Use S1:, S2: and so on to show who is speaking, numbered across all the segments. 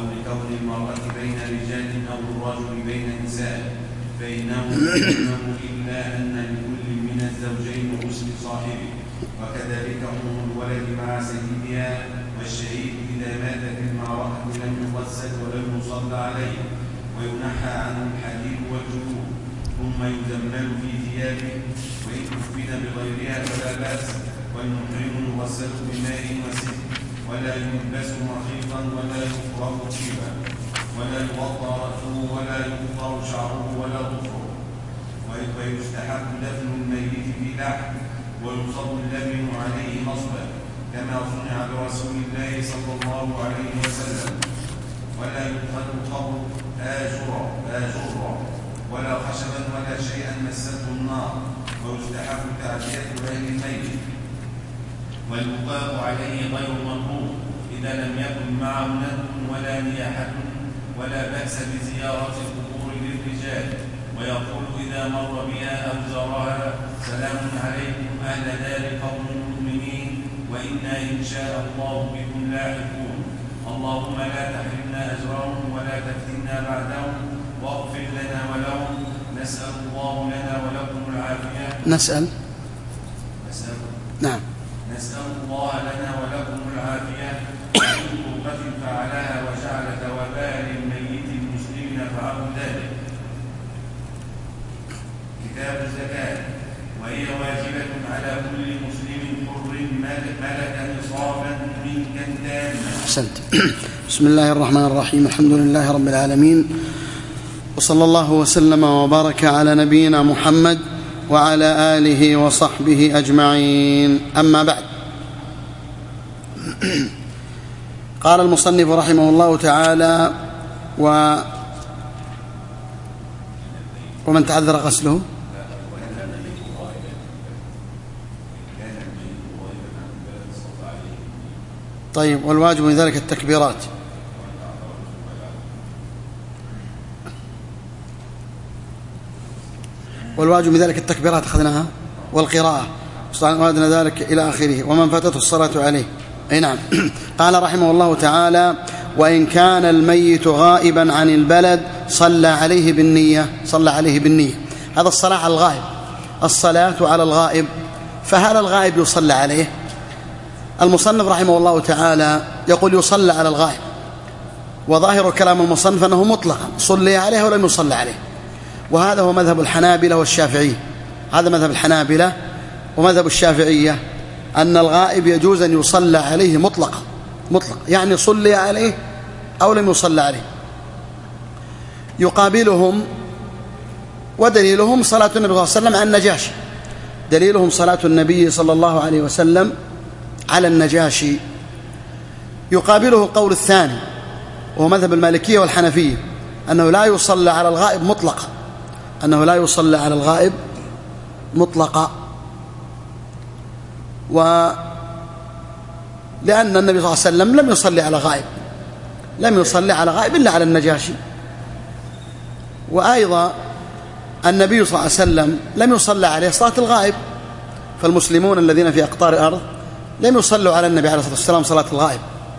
S1: أو لكون المرأة بين رجال أو الرجل بين نساء، فإنه إلا أن لكل من الزوجين غسل صاحبه، وكذلك أم الولد مع سيدها، والشهيد إذا مات في المعركة لم يغسل ولم يصلى عليه، وينحى عنه الحديد والجلود، ثم يزمل في ثيابه، وإن كفن بغيرها فلا بأس، والمحرم يغسل بماء وسدر، ولا يلبس مخيطا ولا يفرغ طيبا، ولا يغطى رأسه ولا يقطع شعره ولا ظفره، ويستحب دفن الميت في لحم، ويصب اللبن عليه نصبا كما صنع برسول الله صلى الله عليه وسلم، ولا يدخل القبر آجرا ولا خشبا ولا شيئا مسته النار، ويستحب تعزية أهل الميت، والبقاء عليه غير مكروه إذا لم يكن معه ندب ولا نياحة، ولا بأس بزيارة القبور للرجال، ويقول إذا مر بها أو زارها: سلام عليكم أهل دار قوم المؤمنين، وإنا إن شاء الله بكم لاحقون، اللهم لا تحرمنا أجرهم ولا تفتنا بعدهم، واغفر لنا ولهم، نسأل الله لنا ولكم العافية. نسأل الله لنا ولكم العافية، ومن كربة فعلها وجعل ثوابها للميت المسلم نفعه ذلك. كتاب الزكاة، وهي واجبة على كل مسلم حر ملك نصابا ملكا تاما. أحسنت.
S2: بسم الله الرحمن الرحيم، الحمد لله رب العالمين، وصلى الله وسلم وبارك على نبينا محمد وعلى آله وصحبه أجمعين، أما بعد. قال المصنف رحمه الله تعالى: ومن تعذر غسله. طيب، والواجب من ذلك التكبيرات. والواجب من ذلك التكبيرات أخذناها، والقراءة وأدنى ذلك إلى آخره، ومن فاتته الصلاة عليه. أي نعم. قال رحمه الله تعالى: وإن كان الميت غائبا عن البلد صلى عليه بالنية. هذا الصلاة على الغائب، الصلاة على الغائب. فهل الغائب يصلى عليه؟ المصنف رحمه الله تعالى يقول يصلى على الغائب، وظاهر كلام المصنف أنه مطلقا صلي عليه ولم يصلى عليه، وهذا هو مذهب الحنابلة والشافعية. هذا مذهب الحنابلة ومذهب الشافعية، أن الغائب يجوز أن يصلى عليه مطلقا، يعني صلي عليه أو لم يصلى عليه. يقابلهم ودليلهم صلاة النبي صلى الله عليه وسلم على النجاشي، دليلهم صلاة النبي صلى الله عليه وسلم على النجاشي. يقابله القول الثاني وهو مذهب المالكية والحنفية، أنه لا يصلى على الغائب مطلقا، ولأن النبي صلى الله عليه وسلم لم يصلي على غائب إلا على النجاشي. وأيضا النبي صلى الله عليه وسلم لم يصلى عليه صلاة الغائب، فالمسلمون الذين في أقطار الأرض لم يصلوا على النبي عليه الصلاة والسلام صلاة الغائب.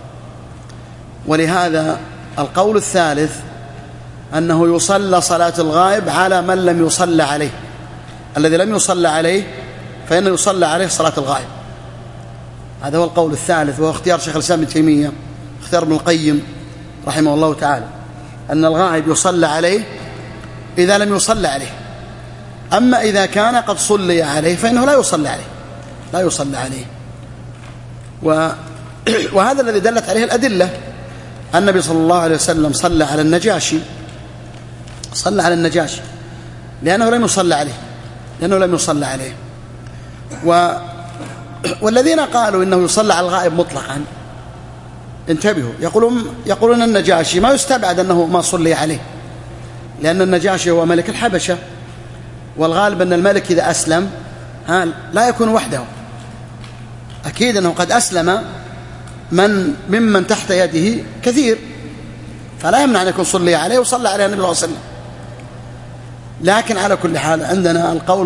S2: ولهذا القول الثالث أنه يصلى صلاة الغائب على من لم يصلى عليه، الذي لم يصلى عليه فإنه يصلى عليه صلاة الغائب. هذا هو القول الثالث، وهو اختيار شيخ الإسلام ابن تيمية، اختيار ابن القيم رحمه الله تعالى، أن الغائب يصلى عليه إذا لم يصلى عليه، أما إذا كان قد صلي عليه فإنه لا يصلى عليه. وهذا الذي دلت عليه الأدلة. النبي صلى الله عليه وسلم صلى على النجاشي لأنه لم يصلى عليه. والذين قالوا إنه يصلى على الغائب مطلقا انتبهوا، يقولون النجاشي ما يستبعد أنه ما صلي عليه، لأن النجاشي هو ملك الحبشة، والغالب أن الملك إذا أسلم لا يكون وحده، أكيد أنه قد أسلم ممن تحت يده كثير، فلا يمنع أن يكون صلي عليه وصلى عليه النبي صلى الله عليه وسلم. لكن على كل حال عندنا القول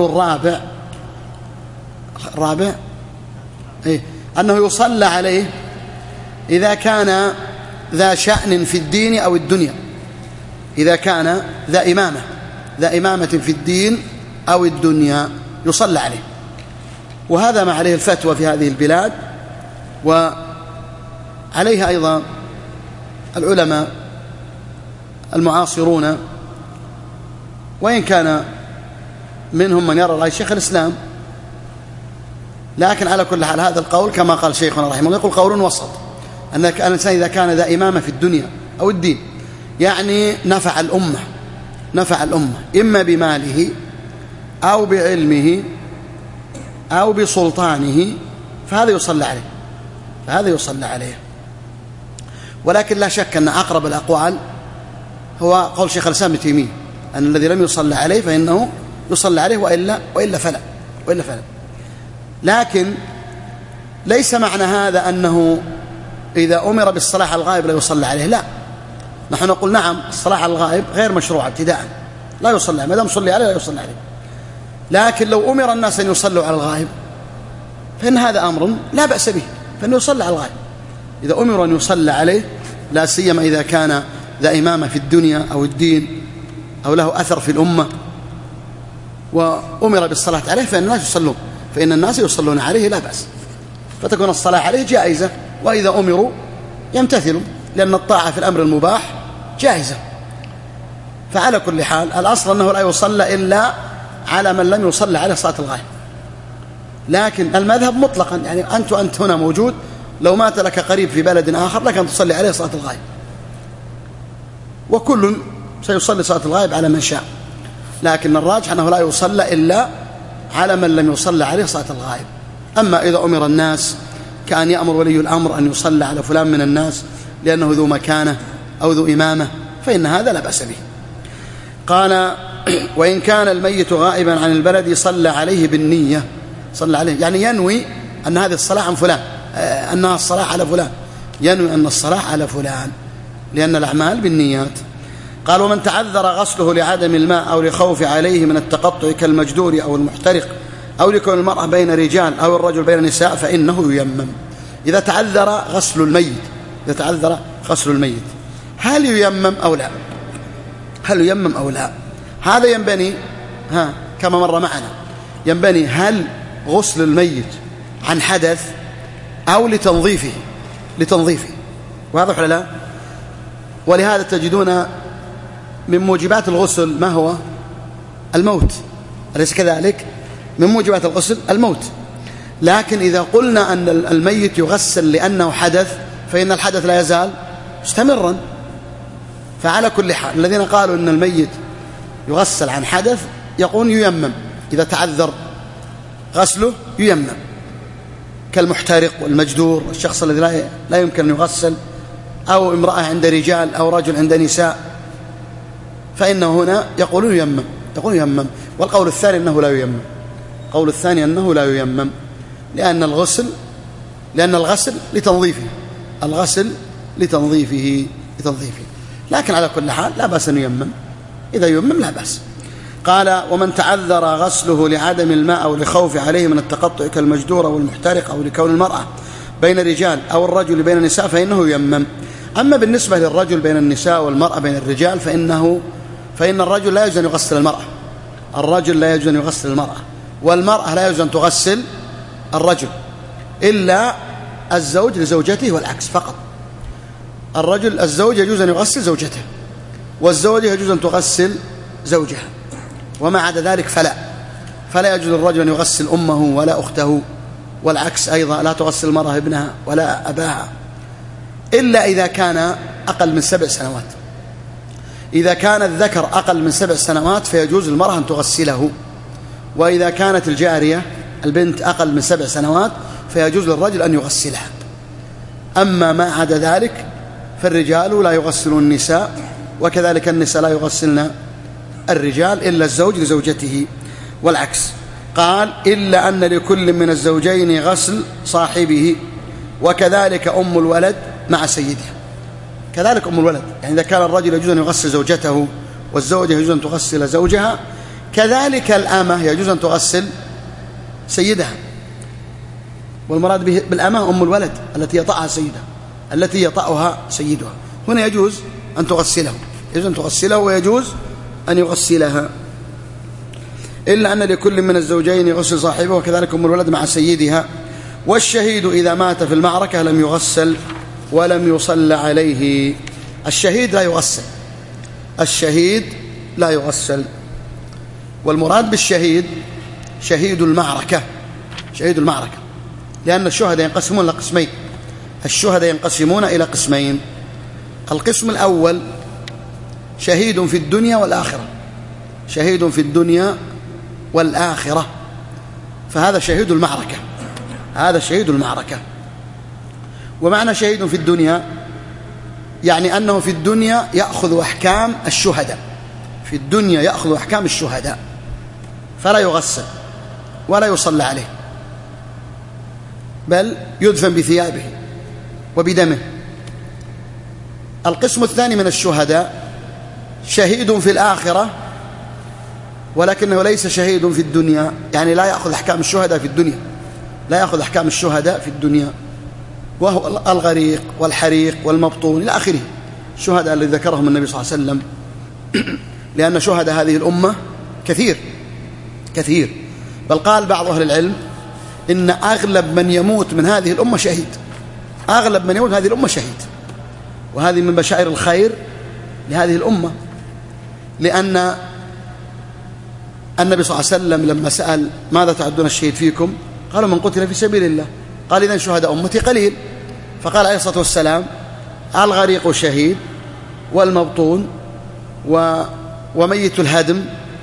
S2: الرابع أنه يصلى عليه إذا كان ذا شأن في الدين أو الدنيا، إذا كان ذا إمامة في الدين أو الدنيا يصلى عليه. وهذا ما عليه الفتوى في هذه البلاد، وعليها أيضا العلماء المعاصرون، وإن كان منهم من يرى رأي شيخ الإسلام، لكن على كل حال هذا القول كما قال شيخنا رحمه الله يقول قول وسط، أن الإنسان إذا كان ذا إمامة في الدنيا أو الدين يعني نفع الأمة إما بماله أو بعلمه أو بسلطانه، فهذا يصلى عليه. ولكن لا شك أن أقرب الأقوال هو قول شيخ الإسلام ابن تيمية أن الذي لم يصلى عليه فإنه يصلى عليه وإلا فلا. لكن ليس معنى هذا أنه إذا أمر بالصلاة على الغائب لا يصلى عليه، لا، نحن نقول نعم الصلاة على الغائب غير مشروعة ابتداء، لا يصلى عليه، ما دام صلي عليه لا يصلى عليه. لكن لو أمر الناس أن يصلوا على الغائب فإن هذا أمر لا بأس به، فإنه يصلى على الغائب إذا أمر أن يصلى عليه، لا سيما إذا كان ذا إمامة في الدنيا أو الدين أو له أثر في الأمة وأمر بالصلاة عليه فإن الناس يصلون عليه لا بأس، فتكون الصلاة عليه جائزة، وإذا أمروا يمتثلوا، لأن الطاعة في الأمر المباح جائزة. فعلى كل حال الأصل أنه لا يصلى إلا على من لم يصلى عليه صلاة الغائب. لكن المذهب مطلقا، يعني أنت هنا موجود، لو مات لك قريب في بلد آخر لك أن تصلي عليه صلاة الغائب، وكل سيصلي صلاة الغائب على من شاء، لكن الراجح أنه لا يصلى إلا على من لم يصلى عليه صلاة الغائب. أما إذا أمر الناس كأن يأمر ولي الأمر أن يصلى على فلان من الناس لأنه ذو مكانة أو ذو إمامة فإن هذا لا بأس به. قال وإن كان الميت غائبا عن البلد صلى عليه بالنية، صلى عليه يعني ينوي أن هذه الصلاة عن فلان، أنها الصلاة على فلان، ينوي أن الصلاة على فلان، لأن الأعمال بالنيات. قال ومن تعذر غسله لعدم الماء أو لخوف عليه من التقطع كالمجدور أو المحترق أو لكون المرأة بين رجال أو الرجل بين نساء فإنه ييمم. إذا تعذر غسل الميت هل ييمم أو لا؟ هذا ينبني كما مر معنا، ينبني هل غسل الميت عن حدث أو لتنظيفه، واضح ولا لا؟ ولهذا تجدون من موجبات الغسل ما هو؟ الموت، أليس كذلك؟ من موجبات الغسل الموت. لكن إذا قلنا أن الميت يغسل لأنه حدث فإن الحدث لا يزال مستمرا. فعلى كل حال الذين قالوا أن الميت يغسل عن حدث يقول ييمم، إذا تعذر غسله ييمم، كالمحترق والمجدور، الشخص الذي لا يمكن أن يغسل، أو امرأة عند رجال أو رجل عند نساء، فإنه هنا يقول ييمم. والقول الثاني أنه لا ييمم، لأن الغسل لتنظيفه، لكن على كل حال لا بأس أن ييمم، إذا ييمم لا بأس. قال ومن تعذر غسله لعدم الماء أو لخوف عليه من التقطع كالمجدور أو المحترق أو لكون المرأة بين الرجال أو الرجل بين النساء فإنه ييمم. أما بالنسبة للرجل بين النساء والمرأة بين الرجال فإن الرجل لا يجوز أن يغسل المرأة، والمرأة لا يجوز أن تغسل الرجل، إلا الزوج لزوجته والعكس فقط. الزوج يجوز أن يغسل زوجته، والزوجة يجوز أن تغسل زوجها، وما عدا ذلك فلا يجوز للرجل أن يغسل أمه ولا أخته، والعكس أيضا لا تغسل المرأة ابنها ولا أباها، إلا إذا كان أقل من 7 سنوات. إذا كان الذكر أقل من 7 سنوات فيجوز للمرأة أن تغسله، وإذا كانت الجارية البنت أقل من 7 سنوات فيجوز للرجل أن يغسلها. أما ما عدا ذلك فالرجال لا يغسلون النساء، وكذلك النساء لا يغسلن الرجال إلا الزوج لزوجته والعكس. قال إلا أن لكل من الزوجين غسل صاحبه، وكذلك أم الولد مع سيدها. كذلك أم الولد، يعني إذا كان الرجل يجوز أن يغسل زوجته والزوجة يجوز أن تغسل زوجها، كذلك الأمة يجوز أن تغسل سيدها، والمراد بالأمة أم الولد التي يطأها سيدها، التي يطأها سيدها. هنا يجوز أن تغسله، يجوز أن تغسله ويجوز أن يغسلها، إلا أن لكل من الزوجين غسل صاحبه، وكذلك أم الولد مع سيدها. والشهيد إذا مات في المعركة لم يغسل ولم يصلى عليه. الشهيد لا يغسل، الشهيد لا يغسل. والمراد بالشهيد شهيد المعركة، شهيد المعركة، لأن الشهداء ينقسمون إلى قسمين، الشهداء ينقسمون إلى قسمين. القسم الأول شهيد في الدنيا والآخرة، شهيد في الدنيا والآخرة، فهذا شهيد المعركة، هذا شهيد المعركة. ومعنى شهيد في الدنيا يعني أنه في الدنيا يأخذ أحكام الشهداء، في الدنيا يأخذ أحكام الشهداء، فلا يغسل ولا يصلى عليه، بل يدفن بثيابه وبدمه. القسم الثاني من الشهداء شهيد في الآخرة ولكنه ليس شهيد في الدنيا، يعني لا يأخذ أحكام الشهداء في الدنيا، لا يأخذ أحكام الشهداء في الدنيا، وهو الغريق والحريق والمبطون إلى آخره، الشهداء الذي ذكرهم النبي صلى الله عليه وسلم. لأن شهداء هذه الأمة كثير كثير، بل قال بعض أهل العلم إن أغلب من يموت من هذه الأمة شهيد، أغلب من يموت من هذه الأمة شهيد، وهذه من بشائر الخير لهذه الأمة. لأن النبي صلى الله عليه وسلم لما سأل ماذا تعدون الشهيد فيكم، قالوا من قتل في سبيل الله، قال إذن شهداء أمتي قليل. فقال عليه الصلاة والسلام الغريق شهيد، والمبطون وميت الهدم،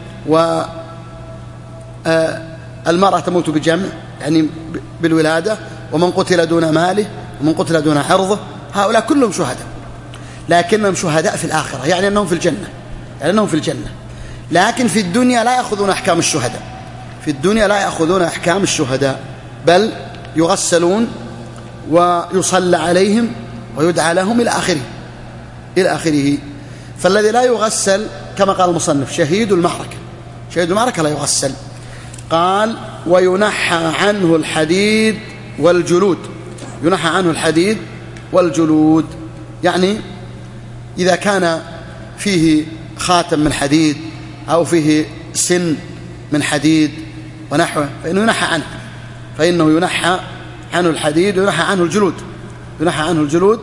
S2: والمرأة تموت بجمع يعني بالولادة، ومن قتل دون ماله، ومن قتل دون عرضه، هؤلاء كلهم شهداء، لكنهم شهداء في الآخرة، يعني أنهم في الجنة، يعني أنهم في الجنة. لكن في الدنيا لا يأخذون أحكام الشهداء، في الدنيا لا يأخذون أحكام الشهداء، بل يغسلون ويصلى عليهم ويدعى لهم إلى آخره، إلى آخره. فالذي لا يغسل كما قال المصنف شهيد المعركة، شهيد المعركة لا يغسل. قال وينحى عنه الحديد والجلود، ينحى عنه الحديد والجلود، يعني إذا كان فيه خاتم من حديد أو فيه سن من حديد ونحوه فإنه ينحى عنه، فإنه ينحى عنه الحديد وينحى عنه الجلود، ينحى عنه الجلود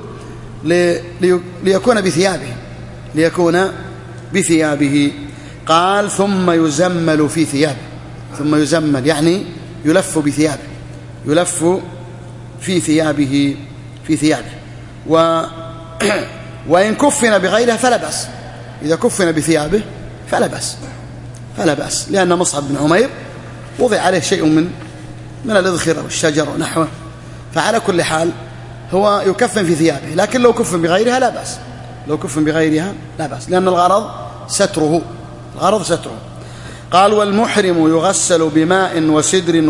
S2: ليكون بثيابه، ليكون بثيابه. قال ثم يزمل في ثيابه، ثم يزمل يعني يلف بثيابه، يلف في ثيابه، في ثيابه. وإن كفن بغيرها فلا بأس، إذا كفن بثيابه فلا بأس، فلا بأس، لأن مصعب بن عمير وضع عليه شيء من الإذخر والشجر ونحوه، فعلى كل حال هو يكفن في ثيابه، لكن لو كفن بغيرها لا بأس، لو كفن بغيرها لا بأس، لأن الغرض ستره، الغرض ستره. قال والمحرم يغسل بماء وسدر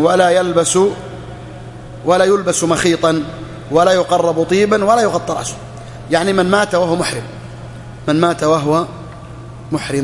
S2: ولا يلبس مخيطا ولا يقرب طيبا ولا يغطى رأسه، يعني من مات وهو محرم، من مات وهو محرم.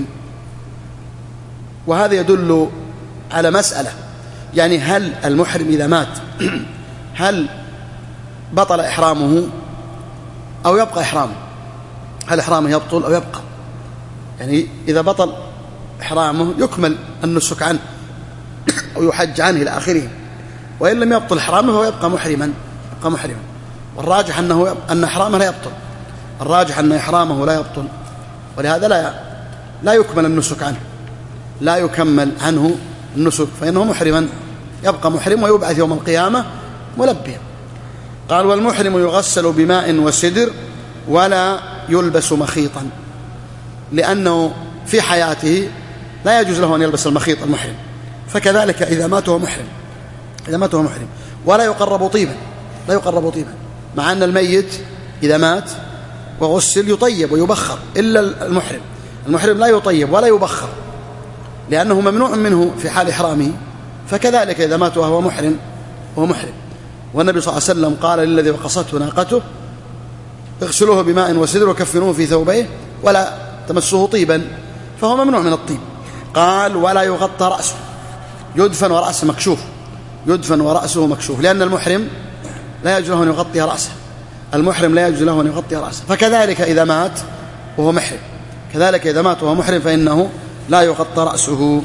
S2: وهذا يدل على مسألة، يعني هل المحرم إذا مات هل بطل إحرامه أو يبقى إحرامه؟ هل إحرامه يبطل أو يبقى؟ يعني إذا بطل إحرامه يكمل النسك عنه أو يحج عنه إلى آخره، وإن لم يبطل إحرامه فهو يبقى محرما، يبقى محرما. والراجح أن إحرامه لا يبطل، الراجح أن إحرامه لا يبطل، ولهذا لا يكمل النسك عنه، لا يكمل عنه النسك، فإنه محرما، يبقى محرم ويبعث يوم القيامة ملبيا. قال والمحرم يغسل بماء وسدر ولا يلبس مخيطا، لأنه في حياته لا يجوز له أن يلبس المخيط المحرم، فكذلك إذا مات هو محرم، إذا مات هو محرم. ولا يقرب طيبا، لا يقرب طيبا، مع أن الميت إذا مات وغسل يطيب ويبخر، إلا المحرم، المحرم لا يطيب ولا يبخر لأنه ممنوع منه في حال إحرامه، فكذلك إذا مات وهو محرم وهو محرم. والنبي صلى الله عليه وسلم قال للذي وقصته ناقته اغسلوه بماء وسدر وكفنوه في ثوبيه ولا تمسوه طيبا، فهو ممنوع من الطيب. قال ولا يغطى رأسه، يدفن ورأسه مكشوف، يدفن ورأسه مكشوف، لأن المحرم لا يجوز له أن يغطي رأسه، المحرم لا يجوز له أن يغطي رأسه. فكذلك إذا مات وهو محرم، كذلك إذا مات وهو محرم فإنه لا يغطى رأسه.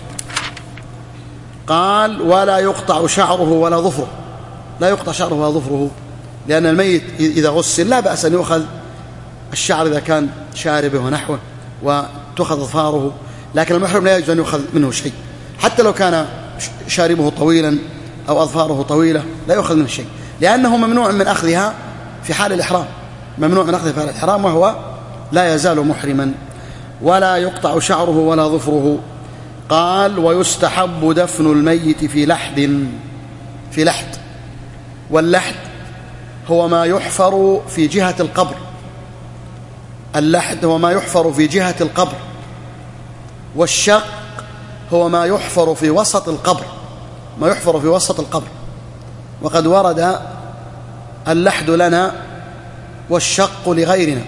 S2: قال ولا يقطع شعره ولا ظفره، لا يقطع شعره ولا ظفره، لأن الميت إذا غسل لا بأس أن يؤخذ الشعر إذا كان شاربه ونحوه وتأخذ أظفاره، لكن المحرم لا يجوز أن يؤخذ منه شيء، حتى لو كان شاربه طويلا أو أظفاره طويلة لا يؤخذ منه شيء، لأنه ممنوع من أخذها في حال الإحرام، ممنوع من أخذها في حال الإحرام وهو لا يزال محرما. ولا يقطع شعره ولا ظفره. قال ويستحب دفن الميت في لحد، واللحد هو ما يحفر في جهة القبر، اللحد هو ما يحفر في جهة القبر، والشق هو ما يحفر في وسط القبر، ما يحفر في وسط القبر. وقد ورد اللحد لنا والشق لغيرنا،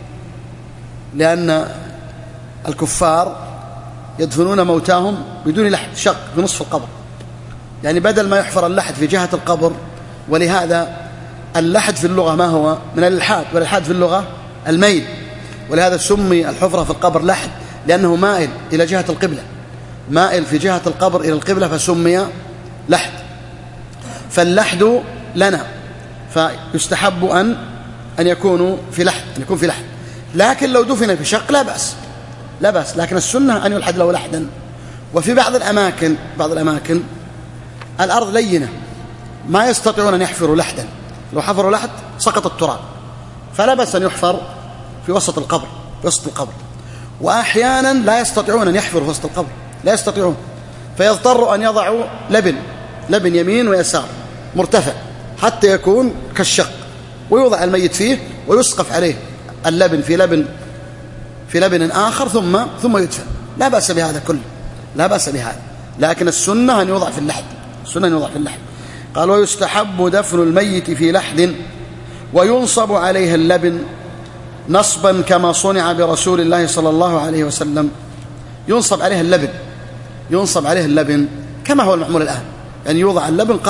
S2: لأن الكفار يدفنون موتاهم بدون لحد، شق في نصف القبر، يعني بدل ما يحفر اللحد في جهة القبر. ولهذا اللحد في اللغة ما هو من الإلحاد، والإلحاد في اللغة الميل، ولهذا سمي الحفرة في القبر لحد، لأنه مائل إلى جهة القبلة، مائل في جهة القبر إلى القبلة فسمي لحد. فاللحد لنا، فيستحب أن يكون في لحد، لكن لو دفن في شق لا بأس، لكن السنة أن يلحد له لحدا. وفي بعض الأماكن الأرض لينة ما يستطيعون أن يحفروا لحدا، لو حفروا لحد سقط التراب، فلا بأس أن يحفر في وسط القبر، وأحيانا لا يستطيعون أن يحفروا في وسط القبر، لا يستطيعون، فيضطروا أن يضعوا لبن يمين ويسار مرتفع حتى يكون كالشق، ويوضع الميت فيه ويسقف عليه اللبن في لبن آخر ثم يدفن. لا بأس بهذا كله، لا بأس بهذا، لكن السنة أن يوضع في اللحد، قال ويستحب دفن الميت في لحد وينصب عليه اللبن نصبا كما صنع برسول الله صلى الله عليه وسلم. ينصب عليه اللبن كما هو المعمول الآن، يعني يوضع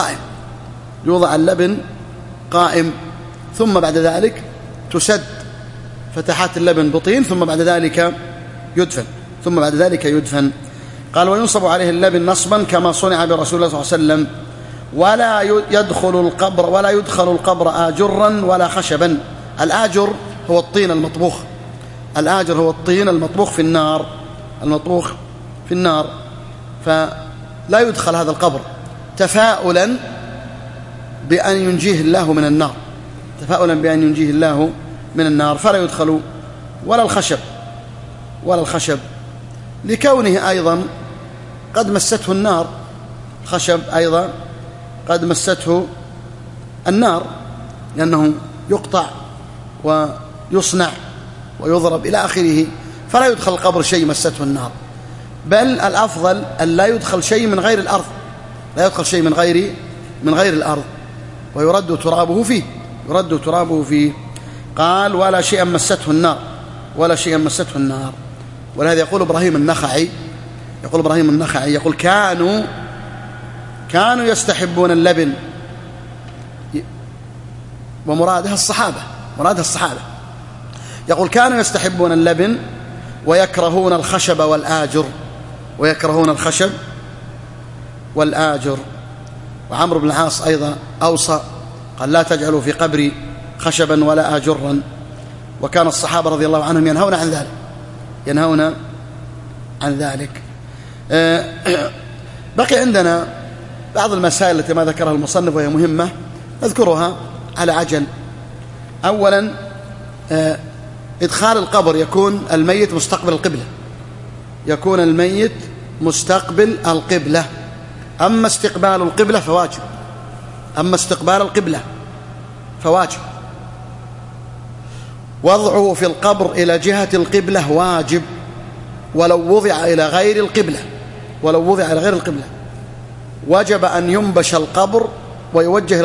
S2: اللبن قائم، ثم بعد ذلك تسد فتحات اللبن بطين، ثم بعد ذلك يدفن. قال وينصب عليه اللبن نصبا كما صنع برسول الله صلى الله عليه وسلم. ولا يدخل القبر آجرا ولا خشبا. الآجر هو الطين المطبوخ في النار، فلا يدخل هذا القبر تفاؤلا بأن ينجيه الله من النار، فلا يدخل ولا الخشب لكونه أيضا قد مسته النار، الخشب أيضا قد مسته النار، لأنه يقطع ويصنع ويضرب إلى آخره، فلا يدخل القبر شيء مسته النار، بل الأفضل أن لا يدخل شيء من غير الأرض، ويرد ترابه فيه. قال ولا شيء مسته النار. ولهذا يقول إبراهيم النخعي يقول كانوا يستحبون اللبن، ومراده الصحابة، يقول كانوا يستحبون اللبن ويكرهون الخشب والآجر. وعمرو بن العاص أيضا أوصى قال لا تجعلوا في قبري خشبا ولا آجرا، وكان الصحابة رضي الله عنهم ينهون عن ذلك. بقي عندنا بعض المسائل التي ما ذكرها المصنف وهي مهمة نذكرها على عجل. أولا إدخال القبر يكون الميت مستقبل القبلة، أما استقبال القبلة فواجب، وضعه في القبر إلى جهة القبلة واجب، ولو وضع إلى غير القبلة وجب أن ينبش القبر ويوجه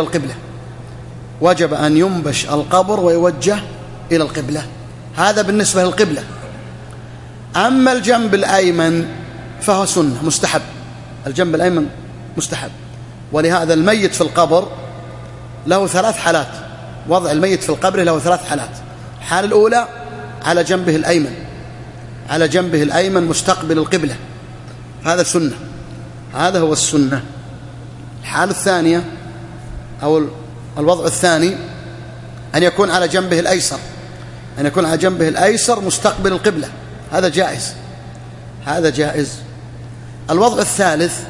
S2: إلى القبلة، هذا بالنسبة للقبلة. أما الجنب الأيمن فهو سنة مستحب، الجنب الأيمن مستحب. ولهذا الميت في القبر له 3 حالات وضع الميت في القبر له 3 حالات. الحالة الأولى على جنبه الأيمن، على جنبه الأيمن مستقبل القبلة، هذا سنة، هذا هو السنة. الحالة الثانية أو الوضع الثاني أن يكون على جنبه الأيسر، أن يكون على جنبه الأيسر مستقبل القبلة، هذا جائز، هذا جائز. الوضع الثالث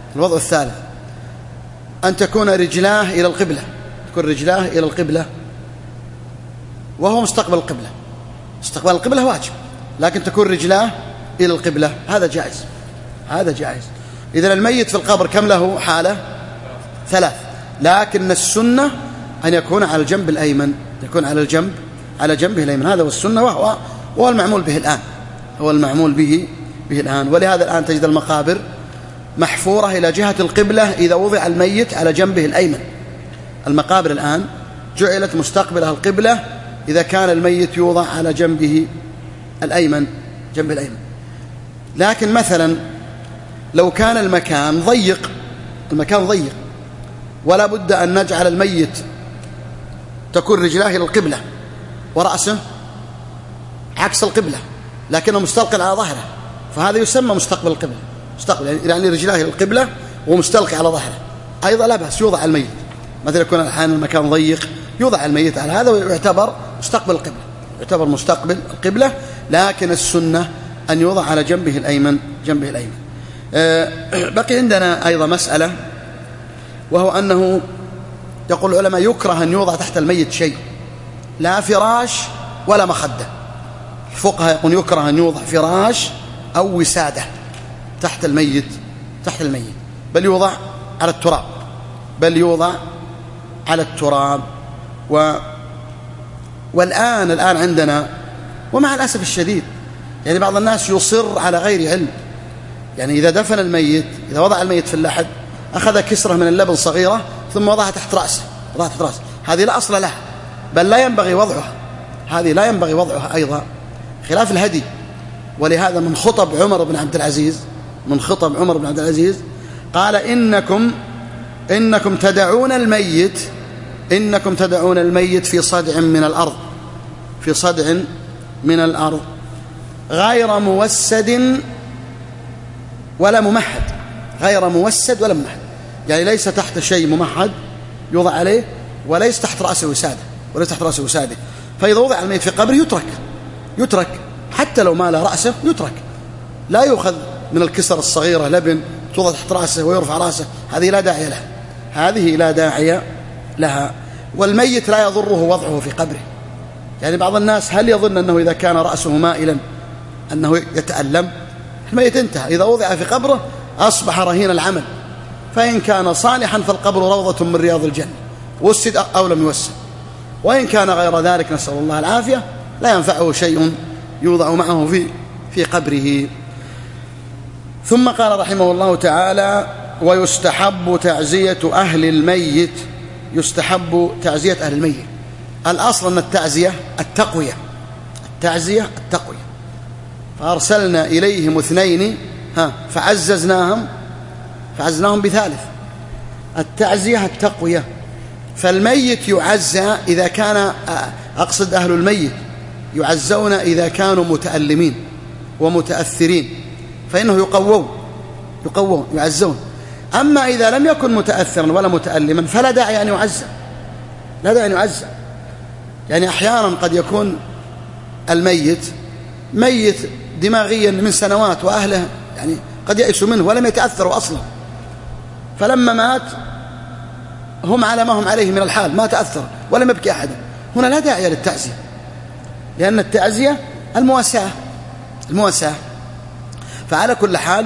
S2: أن تكون رجلاه إلى القبلة، تكون رجلاه إلى القبلة وهو مستقبل القبلة. استقبال القبلة واجب، لكن تكون رجلاه إلى القبلة، هذا جائز، هذا جائز. إذن الميت في القبر كم له حالة؟ 3، لكن السنة أن يكون على الجنب الأيمن، يكون على جنبه الأيمن، هذا هو السنة، وهو المعمول به الآن، هو المعمول به الآن. ولهذا الآن تجد المقابر محفورة إلى جهة القبلة إذا وضع الميت على جنبه الأيمن. المقابر الآن جعلت مستقبلها القبلة إذا كان الميت يوضع على جنبه الأيمن، جنب الأيمن. لكن مثلا لو كان المكان ضيق، ولا بد أن نجعل الميت تكون رجلاه إلى القبلة ورأسه عكس القبلة لكنه مستلقي على ظهره، فهذا يسمى مستقبل القبلة، يعني رجلاه إلى القبلة ومستلقي على ظهره، أيضا لا بأس يوضع الميت. مثلا يكون أحيانا المكان ضيق يوضع الميت على هذا ويعتبر مستقبل القبلة، يعتبر مستقبل القبلة، لكن السنة أن يوضع على جنبه الأيمن، جنبه الأيمن. بقي عندنا أيضا مسألة، وهو أنه يقول العلماء يكره أن يوضع تحت الميت شيء، لا فراش ولا مخدة. الفقهاء يقول يكره أن يوضع فراش أو وسادة تحت الميت، بل يوضع على التراب، والآن عندنا، ومع الأسف الشديد يعني بعض الناس يصر على غير علم، يعني إذا دفن الميت، إذا وضع الميت في اللحد أخذ كسرة من اللبن صغيرة ثم وضعها تحت رأسه، هذه لا أصل لها، بل لا ينبغي وضعها، هذه لا ينبغي وضعها أيضا، خلاف الهدي. ولهذا من خطب عمر بن عبد العزيز قال إنكم تدعون الميت في صدع من الأرض غير موسد ولا ممهد، يعني ليس تحت شيء ممهد يوضع عليه، وليس تحت رأسه وسادة، فإذا وضع الميت في قبره يترك حتى لو مال رأسه، يترك، لا يؤخذ من الكسر الصغيرة لبن توضع تحت رأسه ويرفع رأسه، هذه لا داعي لها. والميت لا يضره وضعه في قبره، يعني بعض الناس هل يظن أنه إذا كان رأسه مائلا أنه يتألم؟ الميت انتهى، إذا وضع في قبره أصبح رهين العمل، فإن كان صالحا فالقبر روضة من رياض الجنة، وسد أو لم يوسد، وإن كان غير ذلك نسأل الله العافية لا ينفعه شيء يوضع معه في قبره. ثم قال رحمه الله تعالى: ويستحب تعزية أهل الميت، الأصل أن التعزية التقوية، فأرسلنا إليهم 2 فعززناهم ب3. التعزية التقوية، فالميت يعزى إذا كان، أقصد أهل الميت يعزون إذا كانوا متألمين ومتأثرين، فإنه يقوون يعزون. أما إذا لم يكن متأثرا ولا متألما فلا داعي أن يعزى، يعني أحيانا قد يكون الميت ميت دماغيا من سنوات، وأهله يعني قد يأسوا منه ولم يتأثروا أصلا، فلما مات هم على ما هم عليه من الحال، ما تأثر ولم يبكي أحدا، هنا لا داعي للتعزية، لأن التعزية المواساة. فعلى كل حال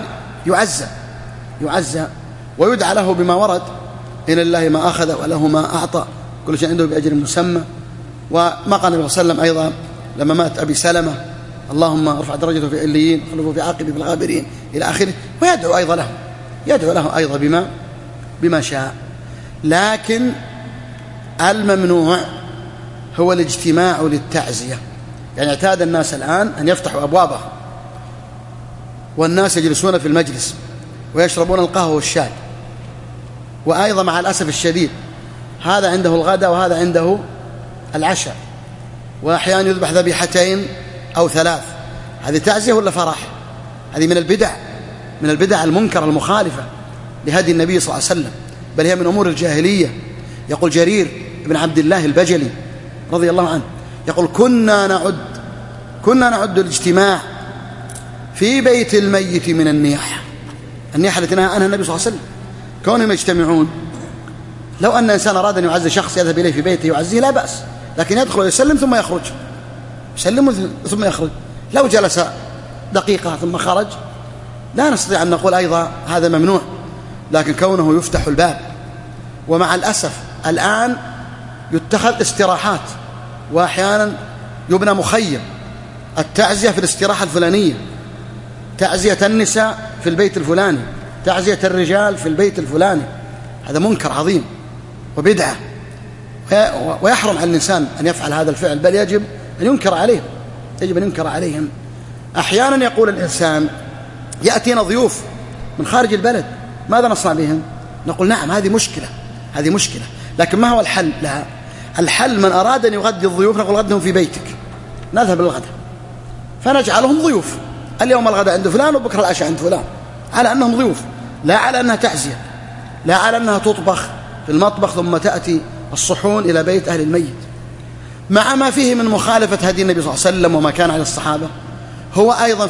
S2: يعزى ويدعى له بما ورد: إن الله ما أخذ وله ما أعطى، كل شيء عنده بأجر مسمى. وما قال النبي صلى الله عليه وسلم أيضا لما مات أبي سلمة: اللهم ارفع درجته في العليين واخلفه في عاقبه في الغابرين إلى آخره، ويدعو له أيضا بما شاء. لكن الممنوع هو الاجتماع للتعزية، يعني اعتاد الناس الآن أن يفتحوا أبوابها والناس يجلسون في المجلس ويشربون القهوة والشاي، وأيضا مع الأسف الشديد هذا عنده الغداء وهذا عنده العشاء، وأحيانا يذبح ذبيحتين أو 3. هذه تعزية ولا فرح؟ هذه من البدع المنكرة المخالفة لهدي النبي صلى الله عليه وسلم، بل هي من أمور الجاهلية. يقول جرير بن عبد الله البجلي رضي الله عنه، يقول كنا نعد الاجتماع في بيت الميت من النياحة التي نهى عنها النبي صلى الله عليه وسلم، كونهم يجتمعون. لو أن إنسان أراد أن يعزي شخص يذهب إليه في بيته يعزيه لا بأس، لكن يدخل ويسلم ثم يخرج، يسلم ثم يخرج. لو جلس دقيقة ثم خرج لا نستطيع أن نقول أيضا هذا ممنوع، لكن كونه يفتح الباب. ومع الأسف الآن يتخذ استراحات، وأحيانا يبنى مخيم التعزية في الاستراحة الفلانية، تعزية النساء في البيت الفلاني، تعزية الرجال في البيت الفلاني. هذا منكر عظيم وبدعة، ويحرم على الإنسان أن يفعل هذا الفعل، بل يجب أن ينكر عليهم. أحيانا يقول الإنسان يأتينا ضيوف من خارج البلد، ماذا نصنع بهم؟ نقول نعم هذه مشكلة، لكن ما هو الحل؟ لا، الحل من أراد أن يغدي الضيوف نقول غدهم في بيتك، نذهب للغداء فنجعلهم ضيوف، اليوم الغداء عند فلان وبكرة العشاء عند فلان، على أنهم ضيوف، لا على أنها تعزية، لا على أنها تطبخ في المطبخ ثم تأتي الصحون إلى بيت أهل الميت. مع ما فيه من مخالفة هدي النبي صلى الله عليه وسلم وما كان على الصحابة، هو أيضا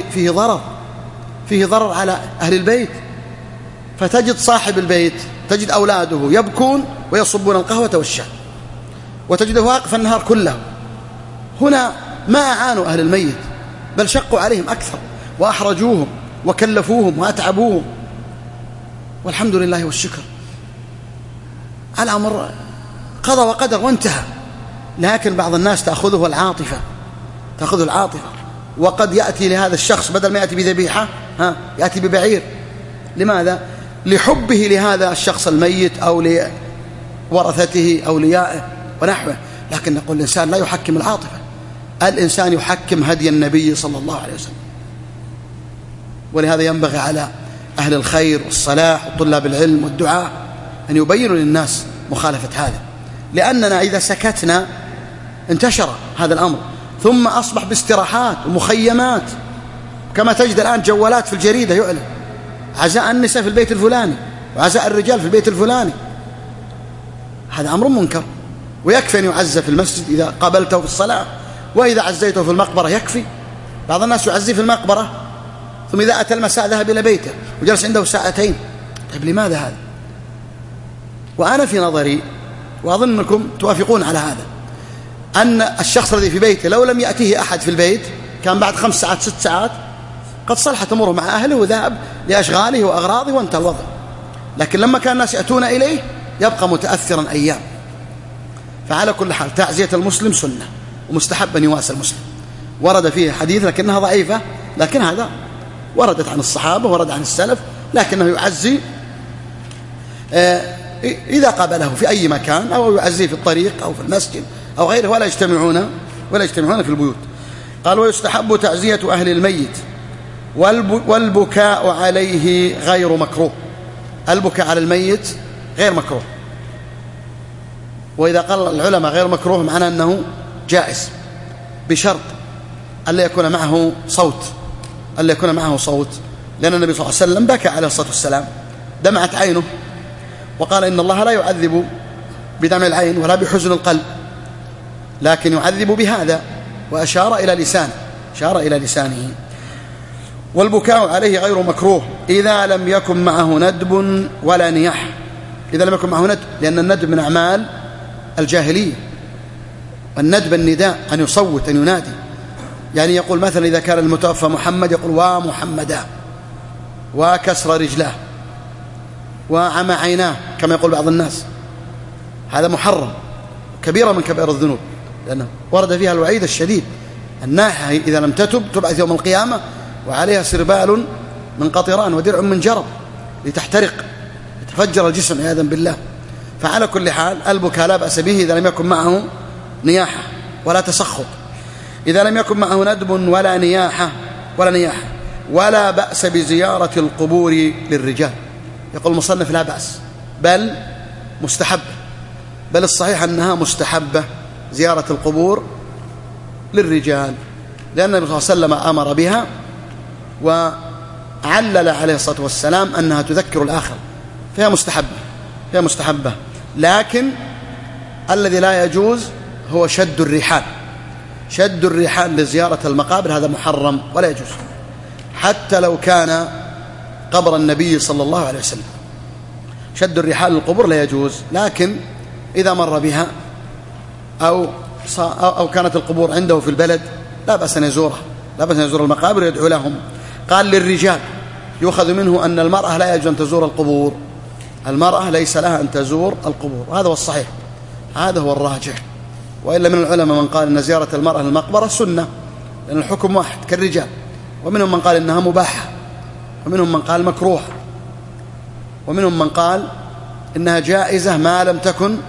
S2: فيه ضرر على أهل البيت. فتجد صاحب البيت، تجد أولاده يبكون ويصبون القهوة والشاي، وتجده واقف النهار كله. هنا ما أعانوا أهل الميت، بل شقوا عليهم أكثر، وأحرجوهم وكلفوهم وأتعبوهم، والحمد لله والشكر على أمر قضى وقدر وانتهى. لكن بعض الناس تأخذه العاطفة، وقد يأتي لهذا الشخص بدل ما يأتي بذبيحة يأتي ببعير. لماذا؟ لحبه لهذا الشخص الميت أو لورثته أوليائه ونحوه. لكن نقول الإنسان لا يحكم العاطفة، الإنسان يحكم هدي النبي صلى الله عليه وسلم. ولهذا ينبغي على أهل الخير والصلاح وطلاب العلم والدعاء أن يبينوا للناس مخالفة هذا، لأننا إذا سكتنا انتشر هذا الأمر، ثم أصبح باستراحات ومخيمات، كما تجد الآن جوالات في الجريدة يعلن عزاء النساء في البيت الفلاني وعزاء الرجال في البيت الفلاني. هذا أمر منكر، ويكفي أن يعزى في المسجد إذا قابلته في الصلاة، وإذا عزيته في المقبرة يكفي. بعض الناس يعزي في المقبرة ثم إذا أتى المساء ذهب إلى بيته وجلس عنده ساعتين. طيب لماذا هذا؟ وأنا في نظري وأظنكم توافقون على هذا، أن الشخص الذي في بيته لو لم يأتيه أحد في البيت كان بعد 5 ساعات 6 ساعات قد صلحت أمره مع أهله وذهب لأشغاله وأغراضه وانتهى الوضع. لكن لما كان الناس يأتون إليه يبقى متأثرا أيام. فعلى كل حال تعزية المسلم سنة ومستحب أن يواسى المسلم. ورد فيه حديث لكنها ضعيفة، لكن هذا وردت عن الصحابة ورد عن السلف، لكنه يعزي إذا قابله في أي مكان، أو يعزي في الطريق أو في المسجد أو غيره، ولا يجتمعون في البيوت. قال ويستحب تعزية أهل الميت والبكاء عليه غير مكروه. البكاء على الميت غير مكروه، وإذا قال العلماء غير مكروه معناه أنه جائز، بشرط ألا يكون معه صوت، لأن النبي صلى الله عليه وسلم بكى عليه الصلاة والسلام، دمعت عينه، وقال إن الله لا يعذب بدمع العين ولا بحزن القلب، لكن يعذب بهذا، وأشار إلى لسانه. والبكاء عليه غير مكروه إذا لم يكن معه ندب ولا نياح. إذا لم يكن معه ندب، لأن الندب من أعمال الجاهلية، والندب النداء، أن يصوت أن ينادي، يعني يقول مثلا إذا كان المتوفى محمد يقول ومحمدا، وكسر رجلاه، وعمى عيناه كما يقول بعض الناس. هذا محرم، كبيرة من كبائر الذنوب، لأنه ورد فيها الوعيد الشديد. الناحية إذا لم تتب تبعث يوم القيامة وعليها سربال من قطران ودرع من جرب لتحترق يتفجر الجسم عياذا بالله. فعلى كل حال البكاء لا بأس به إذا لم يكن معه نياحة ولا تسخط. إذا لم يكن معه ندب ولا نياحة ولا بأس بزيارة القبور للرجال. يقول المصنف لا بأس، بل مستحب، بل الصحيح أنها مستحبة زيارة القبور للرجال، لأن النبي صلى الله عليه وسلم أمر بها وعلل عليه الصلاة والسلام أنها تذكر الآخر، فهي مستحبة. لكن الذي لا يجوز هو شد الرحال لزيارة المقابر، هذا محرم ولا يجوز، حتى لو كان قبر النبي صلى الله عليه وسلم. شد الرحال للقبور لا يجوز، لكن إذا مر بها أو كانت القبور عنده في البلد لا بأس أن يزورها، لا بأس أن يزور المقابر ويدعو لهم. قال للرجال، يؤخذ منه أن المرأة لا يجوز أن تزور القبور، المرأة ليس لها أن تزور القبور، هذا هو الصحيح، هذا هو الراجح. وإلا من العلماء من قال أن زيارة المرأة للمقبرة سنة، لأن الحكم واحد كالرجال، ومنهم من قال إنها مباحة، ومنهم من قال مكروه، ومنهم من قال إنها جائزة ما لم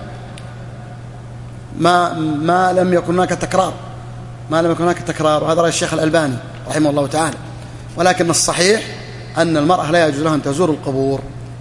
S2: يكن هناك تكرار، وهذا رأي الشيخ الألباني رحمه الله تعالى. ولكن الصحيح أن المرأة لا يجوز لها أن تزور القبور،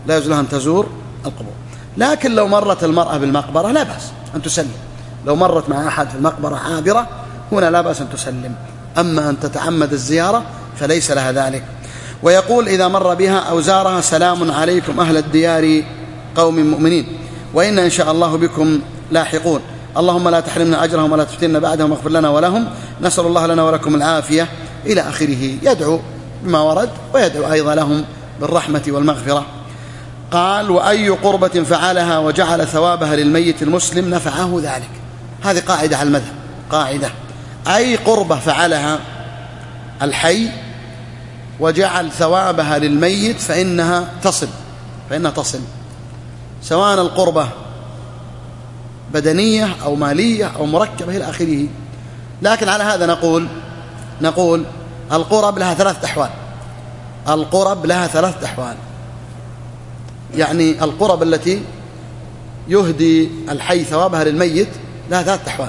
S2: لكن لو مرت المرأة بالمقبرة لا بأس أن تسلم، لو مرت مع أحد في المقبرة عابرة هنا لا بأس أن تسلم، أما أن تتعمد الزيارة فليس لها ذلك. ويقول إذا مر بها أو زارها: سلام عليكم أهل الديار قوم مؤمنين، وإن إن شاء الله بكم لاحقون، اللهم لا تحرمنا أجرهم ولا تفتنا بعدهم واغفر لنا ولهم، نسأل الله لنا ولكم العافية إلى آخره. يدعو بما ورد، ويدعو أيضا لهم بالرحمة والمغفرة. قال: وأي قربة فعلها وجعل ثوابها للميت المسلم نفعه ذلك. هذه قاعدة على المذهب، قاعدة: أي قربة فعلها الحي وجعل ثوابها للميت فإنها تصل، سواء القربة بدنية أو مالية أو مركبة إلى آخره. لكن على هذا نقول القرب لها ثلاثة أحوال، يعني القرب التي يهدي الحي ثوابها للميت لها ثلاثة أحوال.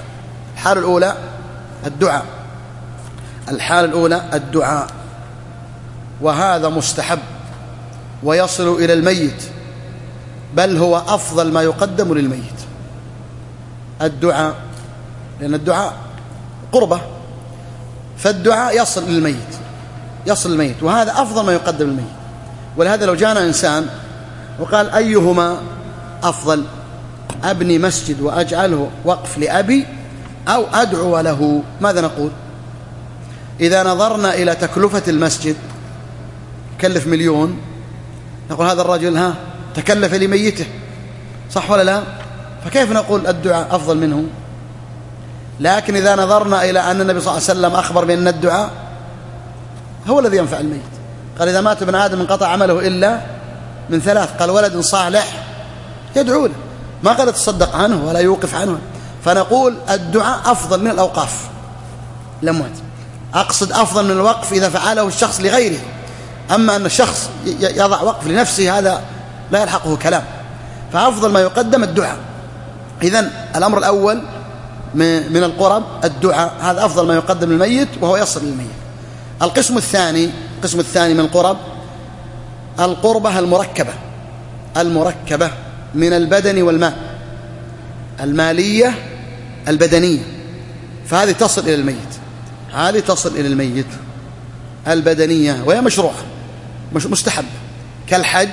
S2: الحالة الأولى الدعاء، وهذا مستحب ويصل إلى الميت، بل هو أفضل ما يقدم للميت الدعاء، لأن الدعاء قربة، فالدعاء يصل للميت، وهذا أفضل ما يقدم للميت. ولهذا لو جاءنا إنسان وقال: أيهما أفضل، أبني مسجد وأجعله وقف لأبي أو أدعو له، ماذا نقول؟ إذا نظرنا إلى تكلفة المسجد كلف 1,000,000، نقول هذا الرجل تكلف لميته، صح ولا لا؟ فكيف نقول الدعاء أفضل منه؟ لكن إذا نظرنا إلى أن النبي صلى الله عليه وسلم أخبر بأن الدعاء هو الذي ينفع الميت، قال: إذا مات ابن آدم انقطع عمله إلا من ثلاث، قال: ولد صالح يدعو له، ما قال يتصدق عنه ولا يوقف عنه. فنقول الدعاء أفضل من الأوقاف الأموات، أقصد أفضل من الوقف إذا فعله الشخص لغيره. أما أن الشخص يضع وقف لنفسه هذا لا يلحقه كلام، فأفضل ما يقدم الدعاء. إذن الأمر الأول من القرب الدعاء، هذا أفضل ما يقدم للميت وهو يصل للميت. القسم الثاني من القرب القربة المركبة من البدن والمال، المالية البدنية، فهذه تصل إلى الميت، البدنية، وهي مشروعة مستحبة، كالحج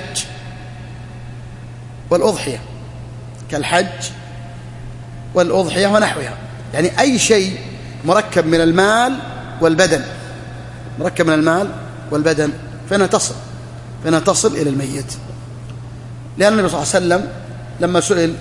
S2: والأضحية ونحوها، يعني أي شيء مركب من المال والبدن فإنها تصل إلى الميت. لأن النبي صلى الله عليه وسلم لما سئل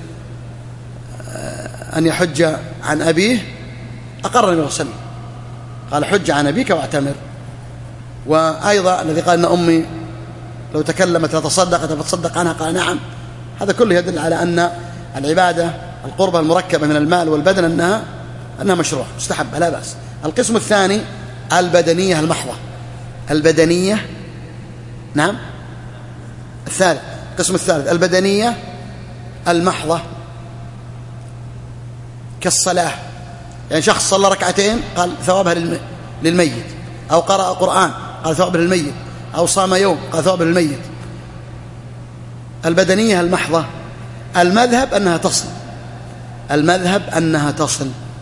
S2: أن يحج عن أبيه أقر النبي صلى الله عليه وسلم، قال: حج عن أبيك واعتمر. وأيضا الذي قال: إن أمي لو تكلمت لتصدقت فتصدق عنها، قال: نعم. هذا كله يدل على أن العبادة القربة المركبة من المال والبدن أنها مشروع مستحبة لا بأس. القسم الثاني البدنية المحضة، القسم الثالث البدنية المحضة، كالصلاة، يعني شخص صلى ركعتين قال ثوابها للميت، أو قرأ قرآن قال ثوابها للميت، أو صام يوم قال ثوابها للميت. البدنية المحضة المذهب أنها تصل،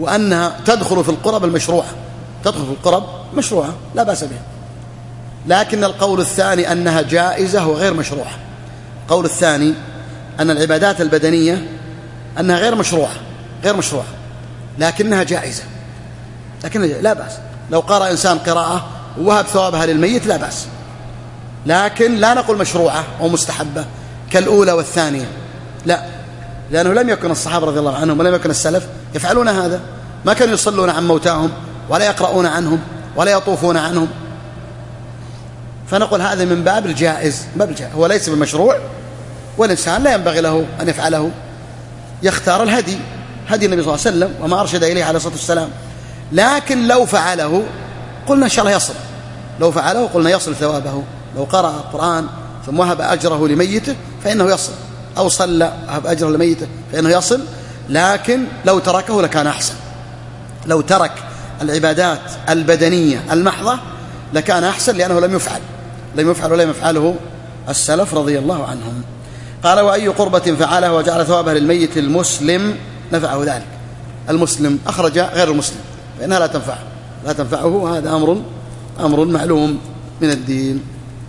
S2: وأنها تدخل في القرب المشروعة، تدخل في القرب مشروعة لا بأس بها. لكن القول الثاني أنها جائزة وغير مشروعة. القول الثاني أن العبادات البدنية أنها غير مشروعة لكنها جائزة، لكنها لا بأس. لو قرأ إنسان قراءة ووهب ثوابها للميت لا بأس، لكن لا نقول مشروعة أو مستحبة كالأولى والثانية، لا، لأنه لم يكن الصحابة رضي الله عنهم ولم يكن السلف يفعلون هذا، ما كانوا يصلون عن موتاهم ولا يقرؤون عنهم ولا يطوفون عنهم. فنقول هذا من باب الجائز، هو ليس بالمشروع، والإنسان لا ينبغي له أن يفعله، يختار هدي النبي صلى الله عليه وسلم وما أرشد إليه عليه الصلاة والسلام. لكن لو فعله قلنا إن شاء الله يصل، لو فعله قلنا يصل ثوابه. لو قرأ القرآن ثم وهب أجره لميته فإنه يصل، أو صلى وهب أجره لميته فإنه يصل. لكن لو تركه لكان أحسن، لو ترك العبادات البدنية المحضة لكان أحسن، لأنه لم يفعل ولم يفعله السلف رضي الله عنهم. قال وأي قربة فعلها وجعل ثوابها للميت المسلم نفعه ذلك. المسلم أخرج غير المسلم فإنها لا تنفعه، هذا أمر معلوم من الدين.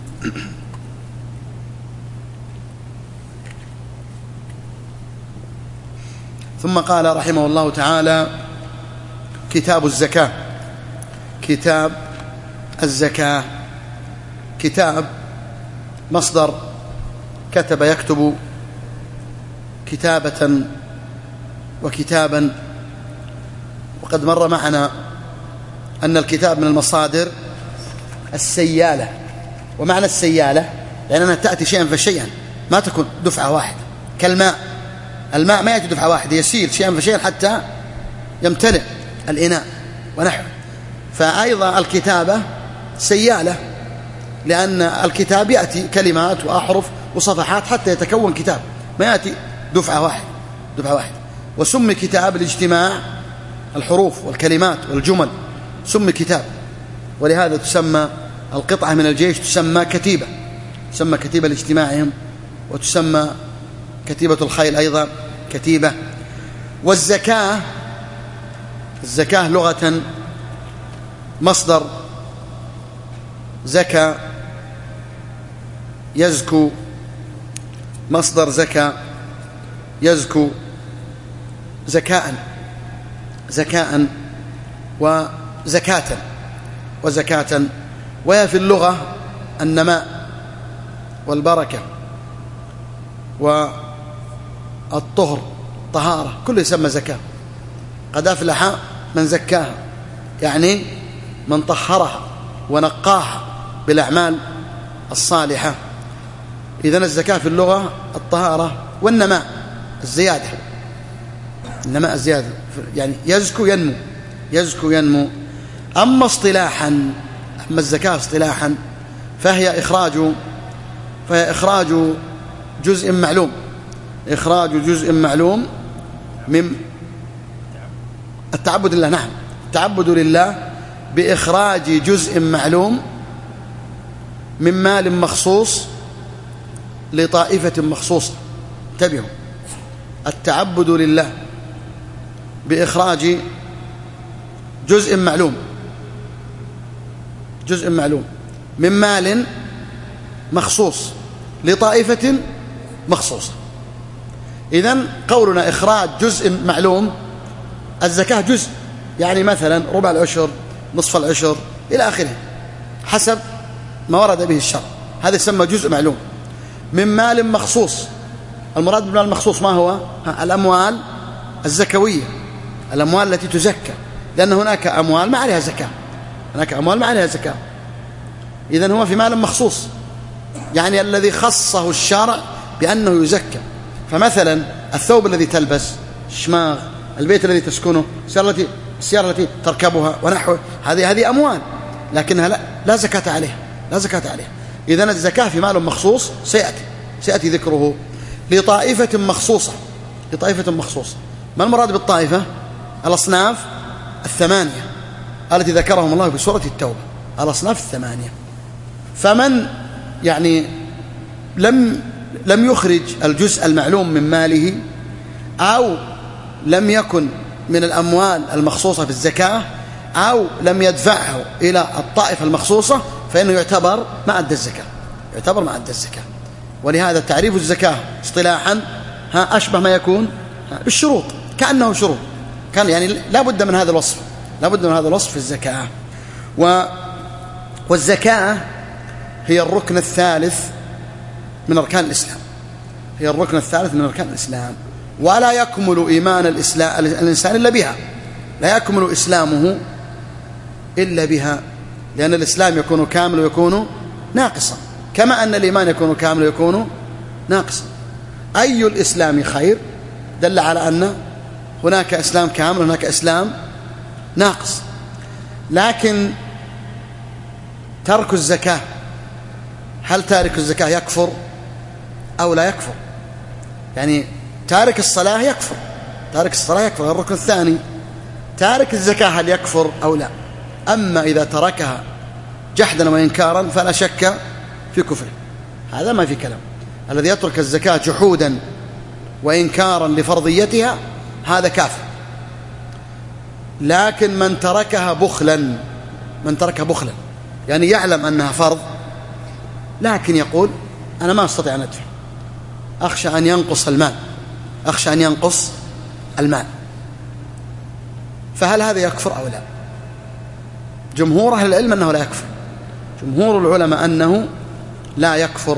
S2: ثم قال رحمه الله تعالى كتاب الزكاة. كتاب مصدر كتب يكتب كتابة وكتابا، وقد مر معنا أن الكتاب من المصادر السيالة. ومعنى السيالة لأنها تأتي شيئا فشيئا، ما تكون دفعة واحدة كالماء. الماء ما يأتي دفعة واحدة، يسيل شيئا فشيئا حتى يمتلئ الإناء ونحوه. فأيضا الكتابة سيالة، لأن الكتاب يأتي كلمات وأحرف وصفحات حتى يتكون كتاب، ما يأتي دفعة واحدة. وسمي كتاب الاجتماع الحروف والكلمات والجمل، سمي كتاب. ولهذا تسمى القطعة من الجيش تسمى كتيبة، تسمى كتيبة لاجتماعهم، وتسمى كتيبة الخيل أيضا كتيبة. والزكاة لغة مصدر زكى يزكو، مصدر زكى يزكو زكاء وزكاة. وهي في اللغة النماء والبركة والطهر، طهارة، كله يسمى زكاة. قد أفلح من زكاها، يعني من طهرها ونقاها بالأعمال الصالحة. إذن الزكاة في اللغة الطهارة والنماء الزيادة، النماء الزيادة، يعني يزكو ينمو. أما الزكاة اصطلاحا فهي إخراج جزء معلوم من التعبد لله. نعم، التعبد لله بإخراج جزء معلوم من مال مخصوص لطائفة مخصوصة. انتبهوا، التعبد لله بإخراج جزء معلوم من مال مخصوص لطائفة مخصوصة. إذن قولنا إخراج جزء معلوم، الزكاة جزء، يعني مثلا ربع العشر، نصف العشر، إلى آخره حسب ما ورد به الشرع، هذا يسمى جزء معلوم من مال مخصوص. المراد بالمال المخصوص ما هو؟ الأموال الزكوية، الأموال التي تزكى، لأن هناك أموال ما عليها زكاة، إذن هو في مال مخصوص، يعني الذي خصه الشرع بأنه يزكى. فمثلا الثوب الذي تلبس، الشماغ، البيت الذي تسكنه، السيارة التي تركبها ونحوه، هذه أموال لكنها لا زكاة عليها. إذن الزكاة في مال مخصوص سيأتي ذكره لطائفة مخصوصة. ما المراد بالطائفة؟ الأصناف الثمانية التي ذكرهم الله في سورة التوبة، الأصناف الثمانية. فمن يعني لم يخرج الجزء المعلوم من ماله، أو لم يكن من الأموال المخصوصة في الزكاة أو لم يدفعه إلى الطائفة المخصوصة فإنه يعتبر ما أدى الزكاة، يعتبر ما أدى الزكاة. ولهذا تعريف الزكاة اصطلاحا أشبه ما يكون بالشروط، كأنه شروط، كان يعني لا بد من هذا الوصف، لا بد من هذا الوصف في الزكاة. والزكاة هي الركن الثالث من أركان الإسلام، هي الركن الثالث من أركان الإسلام، ولا يكمل إيمان الإنسان إلا بها، لا يكمل إسلامه إلا بها، لأن الإسلام يكون كامل ويكون ناقصا، كما أن الإيمان يكون كامل ويكون ناقصا. أي الإسلام خير دل على أن هناك إسلام كامل وهناك إسلام ناقص. لكن ترك الزكاة، هل تارك الزكاة يكفر أو لا يكفر؟ يعني تارك الصلاة يكفر، تارك الصلاة يكفر، الركن الثاني. تارك الزكاة هل يكفر أو لا؟ أما إذا تركها جحدا وإنكارا فلا شك في كفره، هذا ما في كلام. الذي يترك الزكاة جحودا وإنكارا لفرضيتها هذا كافر. لكن من تركها بخلا، من تركها بخلا يعني يعلم أنها فرض لكن يقول أنا ما أستطيع أن أدفع، أخشى أن ينقص المال، أخشى أن ينقص المال، فهل هذا يكفر أو لا؟ جمهور أهل العلم أنه لا يكفر، جمهور العلماء أنه لا يكفر،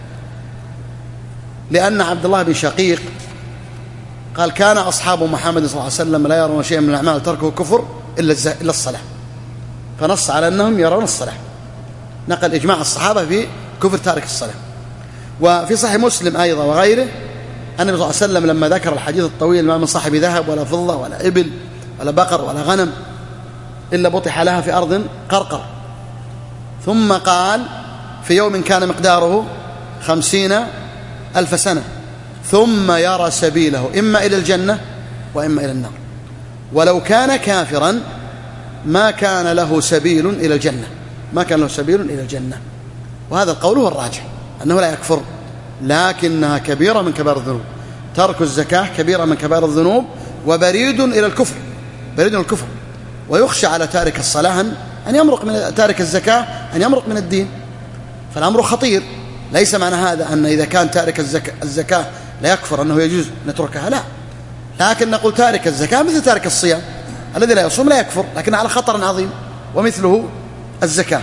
S2: لأن عبد الله بن شقيق قال كان أصحاب محمد صلى الله عليه وسلم لا يرون شيئا من الأعمال تركه كفر إلا الصلاة، فنص على أنهم يرون الصلاة، نقل إجماع الصحابة في كفر تارك الصلاة. وفي صحيح مسلم أيضا وغيره أن النبي صلى الله عليه وسلم لما ذكر الحديث الطويل ما من صاحب ذهب ولا فضة ولا إبل ولا بقر ولا غنم إلا بطح لها في أرض قرقر، ثم قال في يوم كان مقداره 50,000 سنة ثم يرى سبيله إما إلى الجنة وإما إلى النار، ولو كان كافرا ما كان له سبيل إلى الجنة، ما كان له سبيل إلى الجنة. وهذا القول هو الراجح أنه لا يكفر، لكنها كبيرة من كبار الذنوب. ترك الزكاة كبيرة من كبار الذنوب وبريد إلى الكفر، بريد إلى الكفر. ويخشى على تارك الصلاة أن يمرق من تارك الزكاة أن يمرق من الدين، فالأمر خطير. ليس معنى هذا أن إذا كان تارك الزكاة لا يكفر أنه يجوز نتركها، لا، لكن نقول تارك الزكاة مثل تارك الصيام، الذي لا يصوم لا يكفر لكن على خطر عظيم، ومثله الزكاة.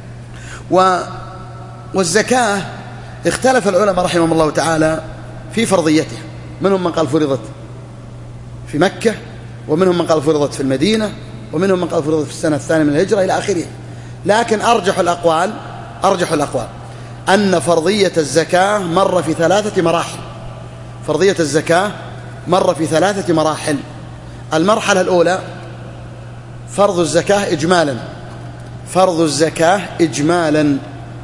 S2: والزكاة اختلف العلماء رحمهم الله تعالى في فرضيتها، منهم من قال فرضت في مكة، ومنهم من قال فرضت في المدينة، ومنهم من قال فرضت في السنة الثانية من الهجرة إلى آخره. لكن أرجح الأقوال أن فرضية الزكاة مر في 3 مراحل. فرضية الزكاة مر في 3 مراحل. المرحلة الأولى فرض الزكاة إجمالا، فرض الزكاة إجمالا،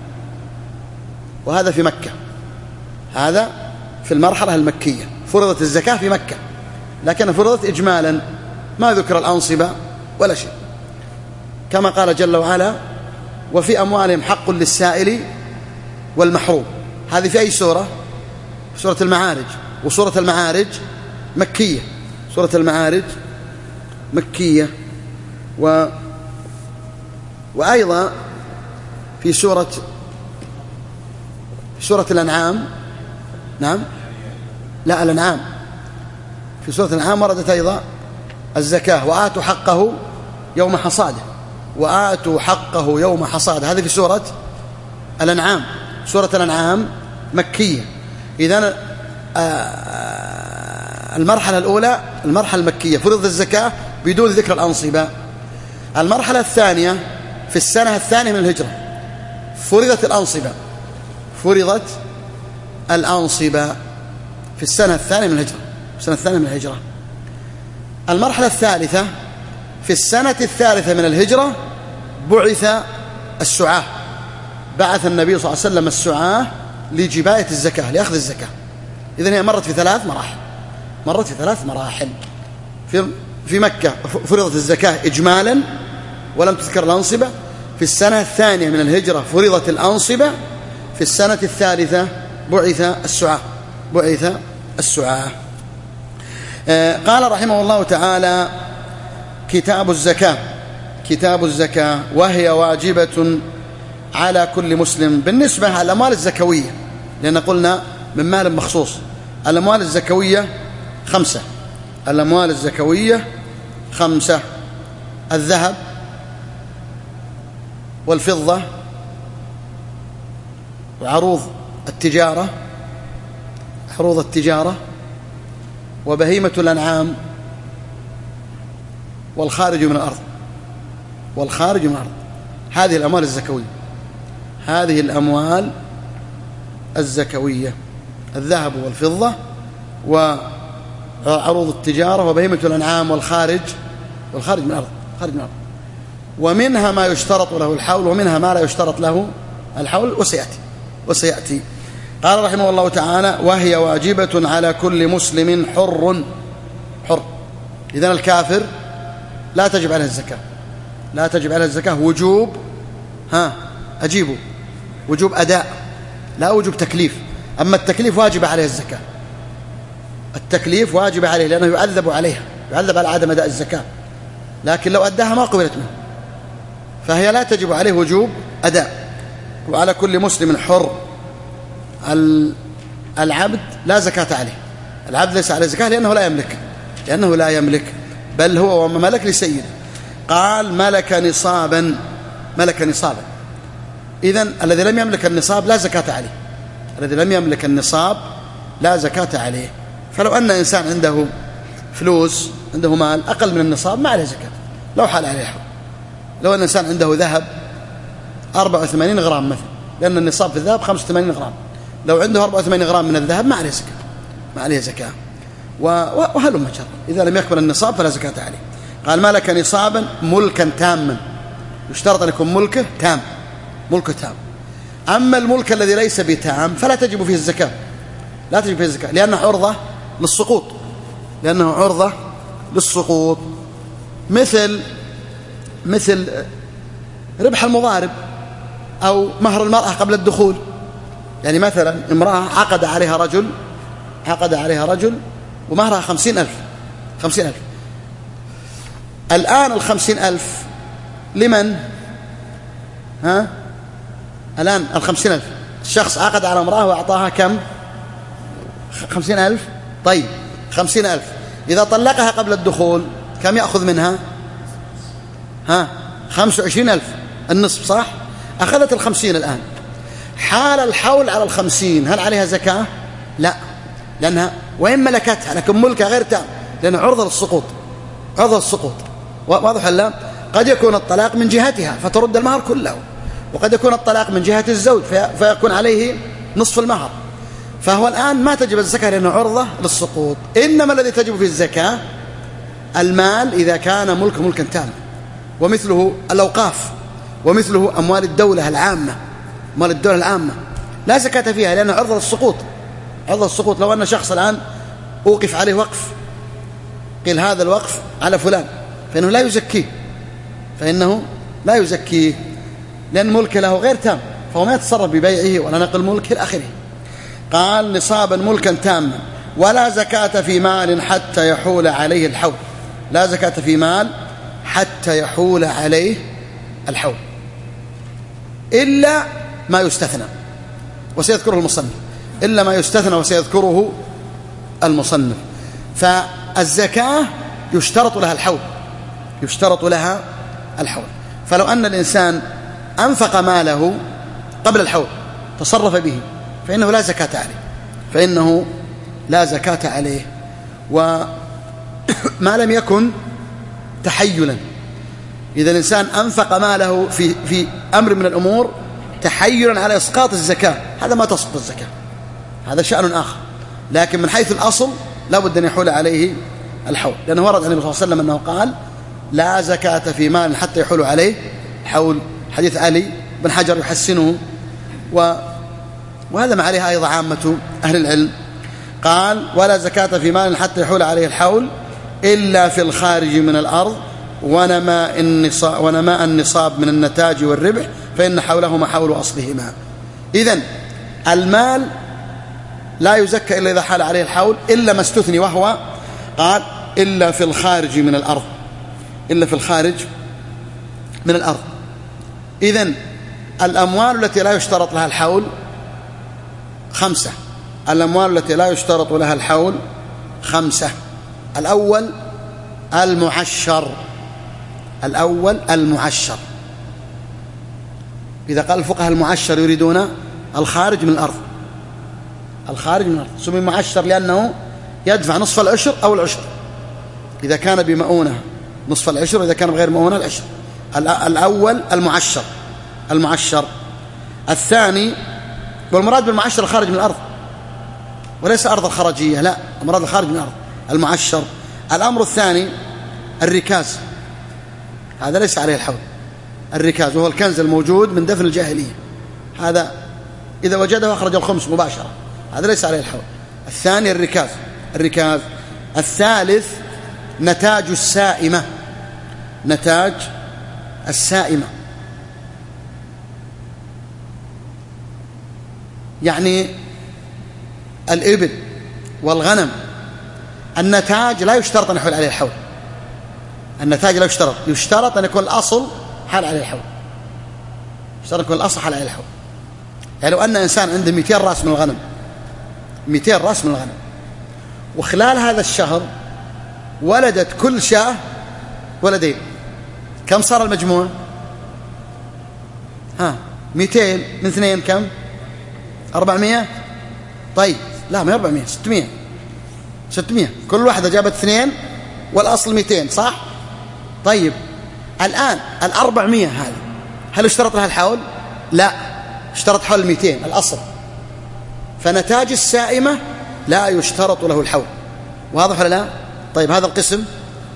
S2: وهذا في مكة، هذا في المرحلة المكية، فرضت الزكاة في مكة لكن فرضت إجمالا، ما ذكر الأنصبة ولا شيء، كما قال جل وعلا وفي أموالهم حق للسائل والمحروم. هذه في أي سورة؟ في سورة المعارج، وسورة المعارج مكية، سورة المعارج مكية. وأيضا في سورة الأنعام، نعم لا الأنعام، في سورة الأنعام وردت أيضا الزكاة وآتوا حقه يوم حصاده، وآتوا حقه يوم حصاده، هذه في سورة الأنعام. سورة الأنعام مكية. إذن المرحلة الأولى المرحلة المكية فرض الزكاة بدون ذكر الأنصبة. المرحلة الثانية في السنة الثانية من الهجرة فرضت الأنصبة، فرضت الأنصبة في السنة الثانية من الهجرة، السنة الثانية من الهجرة. المرحلة الثالثة في السنة الثالثة من الهجرة بعث السعاة، بعث النبي صلى الله عليه وسلم السعاة لجباية الزكاة، لأخذ الزكاة. إذن هي مرت في 3 مراحل، مرت في 3 مراحل. في مكة فرضت الزكاة إجمالا ولم تذكر الأنصبة، في السنة الثانية من الهجرة فرضت الأنصبة، في السنة الثالثة بعث السعاة، بعث السعاة. قال رحمه الله تعالى: كتاب الزكاة وهي واجبة على كل مسلم. بالنسبة للأموال الزكوية، لأن قلنا من مال مخصوص، الأموال الزكوية 5. الأموال الزكوية 5: الذهب والفضة وعروض التجارة وبهيمة الأنعام والخارج من الأرض. هذه الأموال الزكوية: الذهب والفضة وعروض التجارة وبهيمة الأنعام والخارج من الأرض. ومنها ما يشترط له الحول ومنها ما لا يشترط له الحول، وسيأتي. قال رحمه الله تعالى: وهي واجبة على كل مسلم حر. إذن الكافر لا تجب عليه الزكاة وجوب وجوب أداء، لا وجوب تكليف. أما التكليف واجب عليه الزكاة، التكليف واجب عليه لأنه يعذب على عدم أداء الزكاة، لكن لو أداها ما قبلت منه، فهي لا تجب عليه وجوب أداء. وعلى كل مسلم حر. العبد لا زكاة عليه، العبد ليس عليه زكاة لأنه لا يملك، بل هو ملك لسيده. قال: ملك نصابا. إذن الذي لم يملك النصاب لا زكاة عليه. فلو أن إنسان عنده فلوس، عنده مال أقل من النصاب، ما عليه زكاة لو حال عليه حول. لو أن إنسان عنده ذهب 84 غرام مثلا، لأن النصاب في الذهب 85 غرام، لو عنده 84 غرام من الذهب ما عليه زكاة. وهلم جرا، إذا لم يكمل النصاب فلا زكاة عليه. قال: ملك نصابا ملكا تاما. يشترط أن يكون ملكه تام. أما الملك الذي ليس بتام فلا تجب فيه الزكاة، لأنه عرضة للسقوط. مثل ربح المضارب أو مهر المرأة قبل الدخول. يعني مثلا امرأة عقد عليها رجل ومهرها 50,000. الآن 50,000 لمن؟ الآن 50,000 الشخص عقد على امرأة وأعطاها كم؟ 50,000. طيب 50,000 إذا طلقها قبل الدخول كم يأخذ منها؟ 25,000، النصف، صح؟ أخذت 50 الآن. حال الحول على 50 هل عليها زكاة؟ لا، لأنها وإن ملكتها لكن ملكها غير تام، لأنها عرضة للسقوط. واضح ولا؟ قد يكون الطلاق من جهتها فترد المهر كله، وقد يكون الطلاق من جهة الزوج فيكون عليه نصف المهر. فهو الآن ما تجب الزكاة لأنه عرضة للسقوط. إنما الذي تجب فيه الزكاة المال إذا كان ملكا تاما، ومثله الأوقاف، ومثله أموال الدولة العامة. لا زكاة فيها لأنه عرضة للسقوط. لو أن شخص الآن أوقف عليه وقف، قيل هذا الوقف على فلان، فإنه لا يزكيه لأن ملك له غير تام، فهو ما يتصرف ببيعه ولا نقل ملكه إلى آخره. قال: نصابا ملكا تاما ولا زكاة في مال حتى يحول عليه الحول. لا زكاة في مال حتى يحول عليه الحول إلا ما يستثنى وسيذكره المصنف. فالزكاة يشترط لها الحول. فلو أن الإنسان أنفق ماله قبل الحول تصرف به فإنه لا زكاة عليه. وما لم يكن تحيلا، إذا الإنسان أنفق ماله في أمر من الأمور تحيلا على إسقاط الزكاة، هذا ما تسقط الزكاة، هذا شأن آخر. لكن من حيث الأصل لا بد أن يحول عليه الحول، لأنه ورد عن النبي صلى الله عليه وسلم أنه قال: لا زكاة في مال حتى يحول عليه حول. حديث علي بن حجر يحسنه، وهذا ما عليها أيضا عامة أهل العلم. قال: ولا زكاة في مال حتى يحول عليه الحول إلا في الخارج من الأرض ونماء النصاب من النتاج والربح، فإن حولهما حول أصلهما. إذن المال لا يزكى إلا إذا حال عليه الحول، إلا ما استثني، وهو قال إلا في الخارج من الأرض، إلا في الخارج من الأرض. إذن الأموال التي لا يشترط لها الحول 5. الأموال التي لا يشترط لها الحول 5. الأول المعشر، الأول المعشر. إذا قال الفقهاء المعشر يريدون الخارج من الأرض، الخارج من الأرض. سمي معشر لأنه يدفع نصف العشر أو العشر، إذا كان بمؤونة نصف العشر، وإذا كان بغير مؤونة العشر. الأول المعشر، المعشر. الثاني، والمراد بالمعشر الخارج من الأرض وليس أرض الخرجية، لا، المراد الخارج من الأرض المعشر. الأمر الثاني الركاز، هذا ليس عليه الحول. الركاز وهو الكنز الموجود من دفن الجاهلية، هذا إذا وجده أخرج الخمس مباشرة، هذا ليس عليه الحول. الثاني الركاز، الركاز. الثالث نتاج السائمة، نتاج السائمة، يعني الإبل والغنم. النتاج لا يشترط أن يحول عليه الحول، النتاج لا يشترط، يشترط أن يكون الأصل حال عليه الحول، يشترط أن يكون الأصل حال عليه الحول. يعني لو أن إنسان عنده 200 رأس من الغنم، 200 رأس من الغنم، وخلال هذا الشهر ولدت كل شاة ولدين، كم صار المجموع؟ 200 من 2 كم؟ 400. طيب لا، ما 400، 600. 600 كل واحدة جابت 2 والأصل 200، صح؟ طيب الآن 400 هذه هل اشترط لها الحول؟ لا، اشترط حول 200 الأصل. فنتاج السائمة لا يشترط له الحول. واضح ولا لا؟ طيب هذا القسم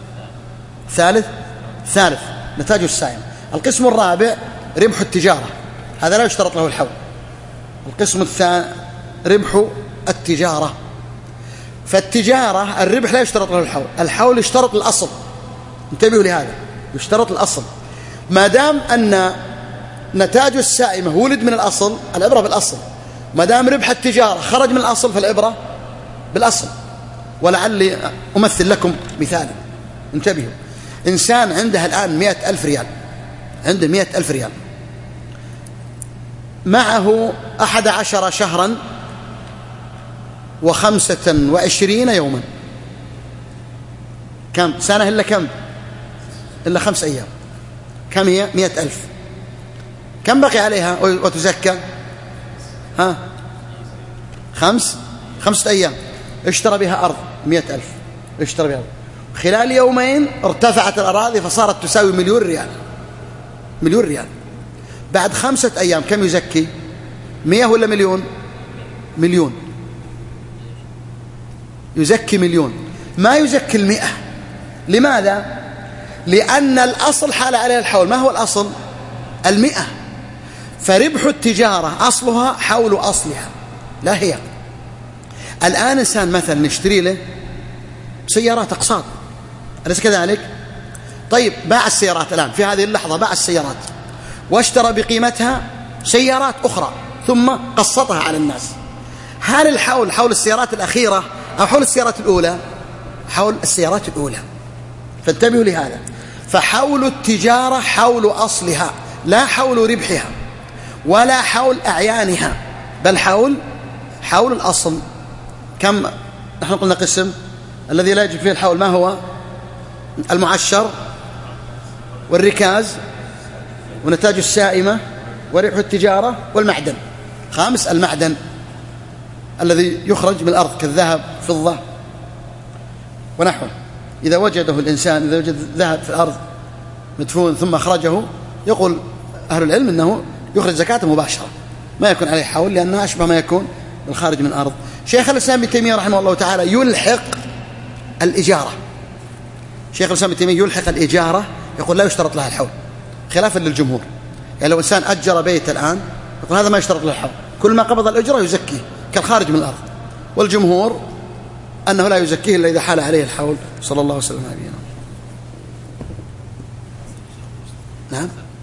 S2: ثالث نتاج السائمة. القسم الرابع ربح التجارة، هذا لا يشترط له الحول. القسم الثاني ربح التجارة. فالتجارة الربح لا يشترط له الحول، الحول يشترط الأصل. انتبهوا لهذا، يشترط الأصل. ما دام أن نتاج السائمة ولد من الأصل، العبرة بالأصل. ما دام ربح التجارة خرج من الأصل فالعبرة بالأصل. ولعلي أمثل لكم مثالا، انتبهوا. إنسان عنده الآن 100,000 ريال، عنده 100,000 ريال، معه 11 شهرا و25 يوما. كم سنة إلا كم؟ إلا 5 أيام. كم هي؟ 100,000. كم بقي عليها وتزكى؟ 5 أيام. اشترى بها أرض 100,000، اشترى بها أرض. خلال يومين ارتفعت الأراضي فصارت تساوي 1,000,000 ريال، 1,000,000 ريال. بعد 5 أيام كم يزكي؟ 100 ولا 1,000,000؟ 1,000,000. يزكي 1,000,000، ما يزكي 100. لماذا؟ لأن الأصل حال عليه الحول. ما هو الأصل؟ 100. فربح التجارة أصلها حول أصلها، لا هي. الآن إنسان مثلا نشتري له سيارات أقساط، أليس كذلك؟ طيب باع السيارات الآن في هذه اللحظة، باع السيارات واشترى بقيمتها سيارات أخرى ثم قسطها على الناس. هل الحول حول السيارات الأخيرة أو حول السيارات الأولى؟ حول السيارات الأولى. فانتبهوا لهذا. فحول التجارة حول أصلها، لا حول ربحها ولا حول أعيانها، بل حول الأصل. كم نحن قلنا قسم الذي لا يجب فيه الحول، ما هو؟ المعشر والركاز ونتاج السائمة وربح التجارة والمعدن. 5 المعدن الذي يخرج من الأرض كالذهب فضة ونحوه. إذا وجده الإنسان، إذا وجد ذهب في الأرض مدفون ثم أخرجه، يقول أهل العلم أنه يخرج زكاته مباشرة، ما يكون عليه حول، لأنه أشبه ما يكون بالخارج من الأرض. شيخ الإسلام ابن تيمية رحمه الله تعالى يلحق الإجارة. شيخ الإسلام ابن تيمية يلحق الإجارة، يقول لا يشترط لها الحول، خلافا للجمهور. يعني لو إنسان أجر بيت الآن يقول هذا ما يشترط له الحول، كل ما قبض الأجرة يزكيه كالخارج من الأرض. والجمهور أنه لا يزكيه إلا إذا حال عليه الحول. صلى الله وسلم على نبينا. نعم.